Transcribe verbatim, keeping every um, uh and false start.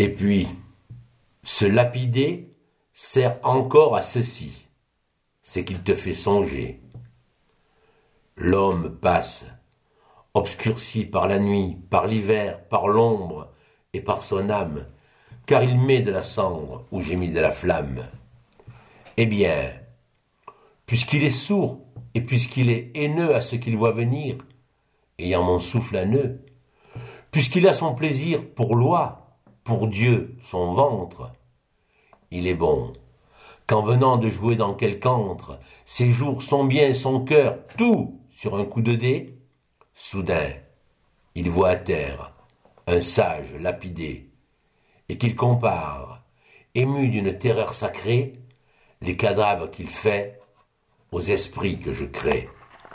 Et puis, se lapider sert encore à ceci, c'est qu'il te fait songer. L'homme passe, obscurci par la nuit, par l'hiver, par l'ombre et par son âme, car il met de la cendre où j'ai mis de la flamme. Eh bien, puisqu'il est sourd et puisqu'il est haineux à ce qu'il voit venir, ayant mon souffle à nœud, puisqu'il a son plaisir pour loi, pour Dieu, son ventre, il est bon qu'en venant de jouer dans quelque antre, ses jours, son bien, son cœur, tout sur un coup de dé, soudain, il voit à terre un sage lapidé, et qu'il compare, ému d'une terreur sacrée, les cadavres qu'il fait aux esprits que je crée.